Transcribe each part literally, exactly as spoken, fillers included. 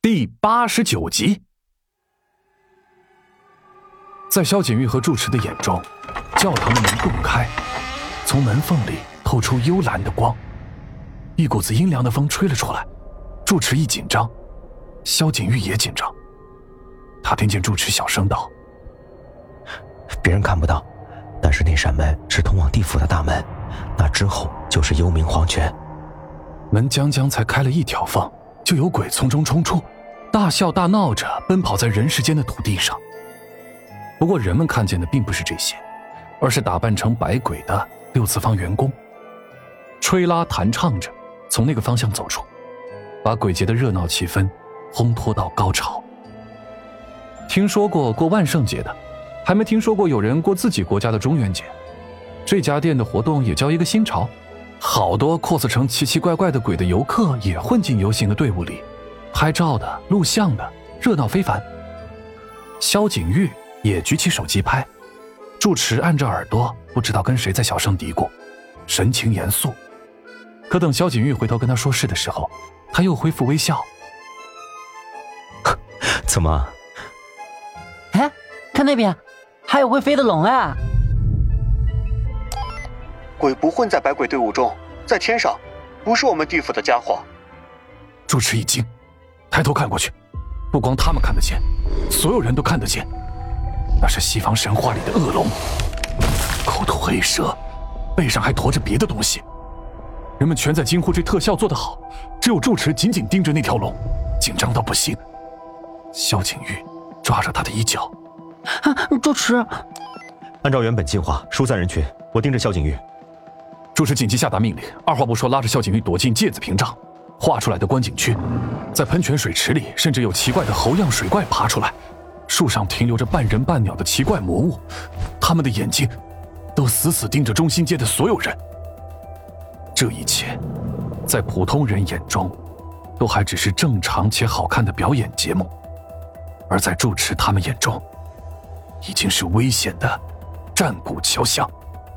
第八十九集。在萧景玉和住持的眼中，教堂的门洞开，从门缝里透出幽蓝的光，一股子阴凉的风吹了出来。住持一紧张，萧景玉也紧张。他听见住持小声道： 别人看不到，但是那扇门是通往地府的大门，那之后就是幽冥黄泉。 门将将才开了一条缝，就有鬼从中冲出，大笑大闹着奔跑在人世间的土地上。不过人们看见的并不是这些，而是打扮成百鬼的六次方员工，吹拉弹唱着从那个方向走出，把鬼节的热闹气氛烘托到高潮。听说过过万圣节的，还没听说过有人过自己国家的中元节。这家店的活动也叫一个新潮，好多 cos 成奇奇怪怪的鬼的游客也混进游行的队伍里，拍照的、录像的，热闹非凡。萧景玉也举起手机拍，住持按着耳朵，不知道跟谁在小声嘀咕，神情严肃。可等萧景玉回头跟他说事的时候，他又恢复微笑。 怎么？ 哎，看那边，还有会飞的龙啊！ 鬼不混在百鬼队伍中，在天上，不是我们地府的家伙。 住持一惊，抬头看过去，不光他们看得见，所有人都看得见，那是西方神话里的恶龙，口吐黑蛇，背上还驮着别的东西。人们全在惊呼这特效做得好，只有住持紧紧盯着那条龙，紧张到不行。萧景玉抓着他的衣角： 啊，住持， 按照原本计划疏散人群，我盯着萧景玉。 住持紧急下达命令，二话不说拉着萧景玉躲进芥子屏障画出来的观景区。在喷泉水池里，甚至有奇怪的猴样水怪爬出来，树上停留着半人半鸟的奇怪魔物，他们的眼睛都死死盯着中心街的所有人。这一切在普通人眼中都还只是正常且好看的表演节目，而在住持他们眼中已经是危险的战鼓敲响。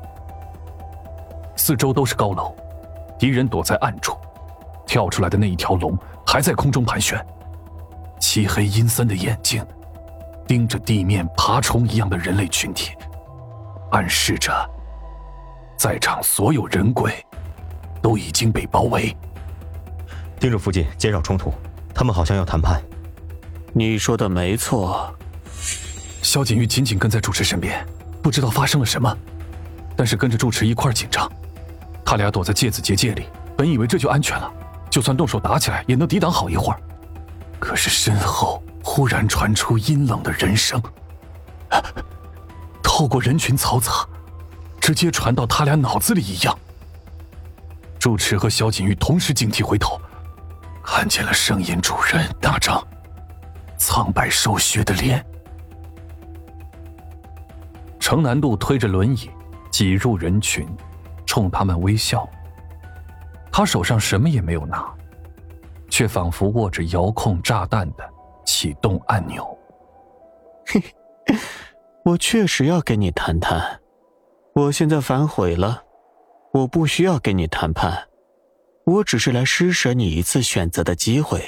四周都是高楼，敌人躲在暗处，跳出来的那一条龙还在空中盘旋，漆黑阴森的眼睛盯着地面爬虫一样的人类群体，暗示着在场所有人鬼都已经被包围。 盯着附近减少冲突，他们好像要谈判。 你说的没错。 萧景玉紧紧跟在住持身边，不知道发生了什么，但是跟着住持一块紧张。他俩躲在芥子结界里，本以为这就安全了，就算动手打起来也能抵挡好一会儿。可是身后忽然传出阴冷的人声，透过人群嘈杂，直接传到他俩脑子里一样。住持和萧景玉同时警惕回头，看见了声音主人那张苍白瘦削的脸。程南渡推着轮椅挤入人群，冲他们微笑。他手上什么也没有拿，却仿佛握着遥控炸弹的启动按钮。 嘿，我确实要跟你谈谈。我现在反悔了，我不需要跟你谈判，我只是来施舍你一次选择的机会。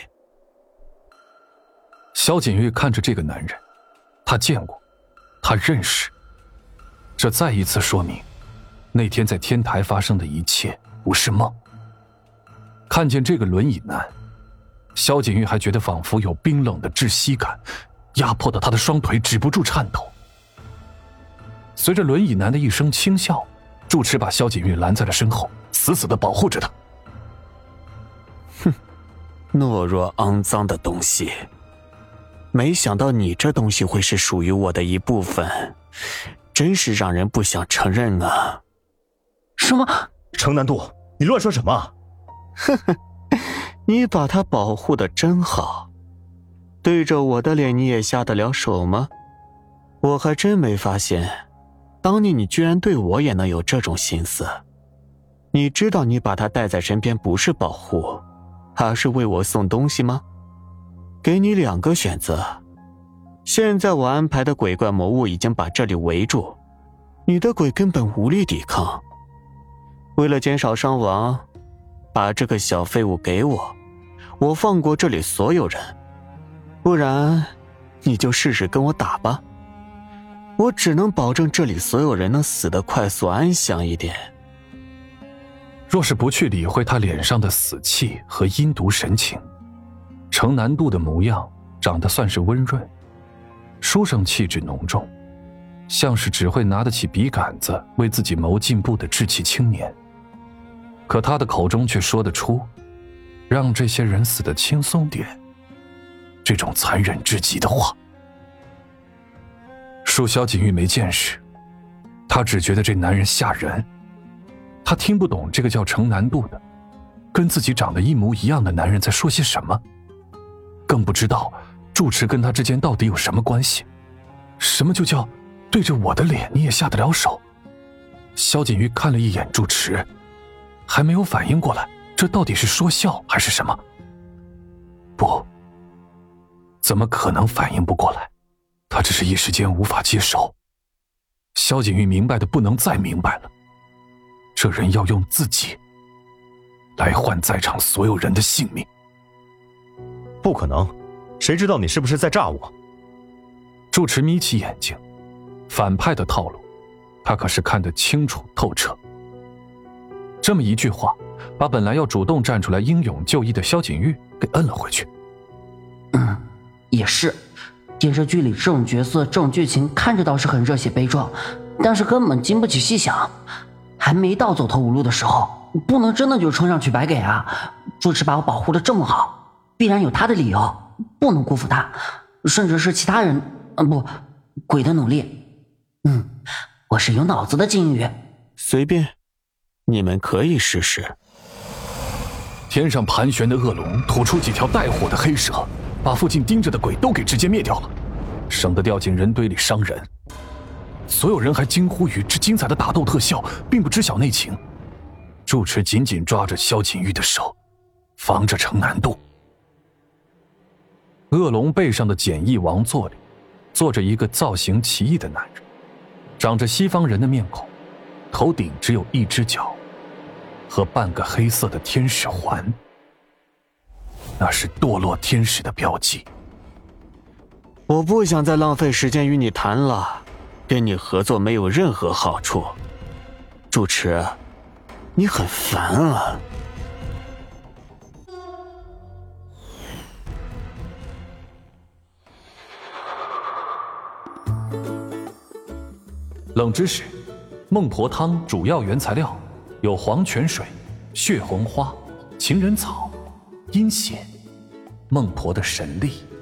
萧景玉看着这个男人，他见过，他认识。这再一次说明，那天在天台发生的一切不是梦。看见这个轮椅男，萧景玉还觉得仿佛有冰冷的窒息感，压迫到他的双腿止不住颤抖。随着轮椅男的一声轻笑，住持把萧景玉拦在了身后，死死地保护着他。 哼，懦弱肮脏的东西，没想到你这东西会是属于我的一部分，真是让人不想承认啊。 什么？ 程南渡，你乱说什么？ 呵呵，你把他保护得真好，对着我的脸你也下得了手吗？我还真没发现，当年你居然对我也能有这种心思。你知道你把他带在身边不是保护，而是为我送东西吗？给你两个选择，现在我安排的鬼怪魔物已经把这里围住，你的鬼根本无力抵抗。为了减少伤亡，把这个小废物给我，我放过这里所有人， 不然你就试试跟我打吧，我只能保证这里所有人能死得快速安详一点。 若是不去理会他脸上的死气和阴毒神情，程南渡的模样长得算是温润，书生气质浓重，像是只会拿得起笔杆子为自己谋进步的志气青年。可他的口中却说得出让这些人死得轻松点这种残忍至极的话。恕萧景玉没见识，他只觉得这男人吓人。他听不懂这个叫程南渡的跟自己长得一模一样的男人在说些什么，更不知道住持跟他之间到底有什么关系。什么就叫对着我的脸你也下得了手？萧景玉看了一眼住持，还没有反应过来这到底是说笑还是什么。不，怎么可能反应不过来？他只是一时间无法接受。萧景玉明白的不能再明白了，这人要用自己来换在场所有人的性命。 不可能，谁知道你是不是在诈我？ 住持眯起眼睛，反派的套路他可是看得清楚透彻。这么一句话把本来要主动站出来英勇就义的萧景玉给摁了回去。 嗯，也是，电视剧里这种角色这种剧情看着倒是很热血悲壮，但是根本经不起细想，还没到走投无路的时候，不能真的就冲上去白给啊！住持把我保护得这么好，必然有他的理由，不能辜负他，甚至是其他人，呃不，鬼的努力。嗯，我是有脑子的金鱼。 随便，你们可以试试。 天上盘旋的恶龙吐出几条带火的黑蛇，把附近盯着的鬼都给直接灭掉了，省得掉进人堆里伤人。所有人还惊呼于这精彩的打斗特效，并不知晓内情。住持紧紧抓着萧景玉的手，防着程南渡。恶龙背上的简易王座里，坐着一个造型奇异的男人，长着西方人的面孔，头顶只有一只脚和半个黑色的天使环，那是堕落天使的标记。 我不想再浪费时间与你谈了，跟你合作没有任何好处。住持，你很烦啊。 冷知识：孟婆汤主要原材料有黄泉水、血红花、情人草、阴血、孟婆的神力。